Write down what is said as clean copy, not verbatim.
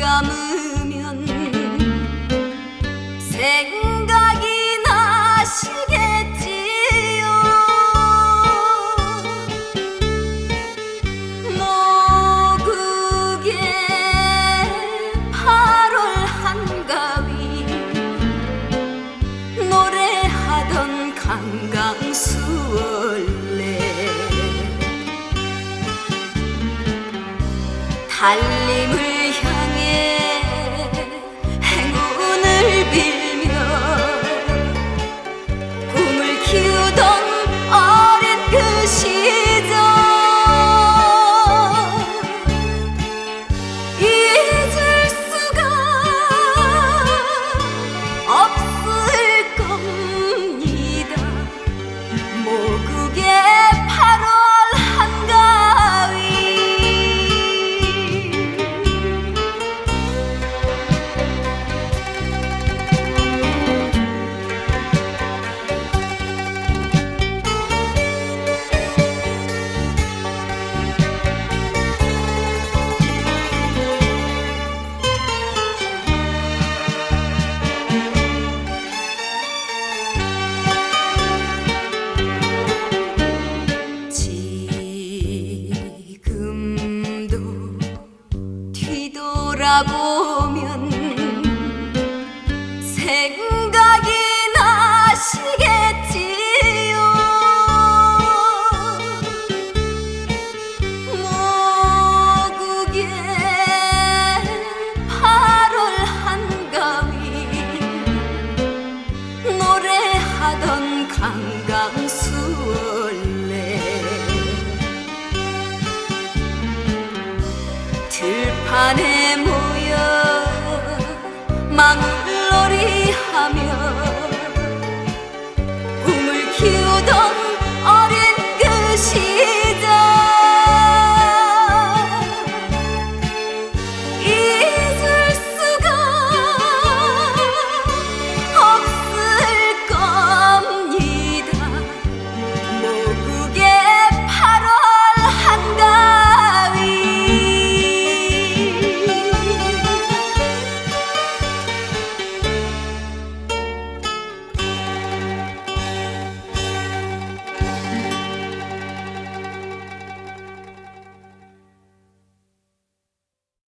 감으면 생각이 나시겠지요. 모국의 8월 한가위 노래하던 강강수월래 달림을 향해 행운을 빌며 꿈을 키우던 어린 그 시절 잊을 수가 없을 겁니다. 모국의 8월 한가위 돌아보면 생각이 나시겠지요. 모국의 8월 한가위 노래하던 강강수월래 들판에 모여 망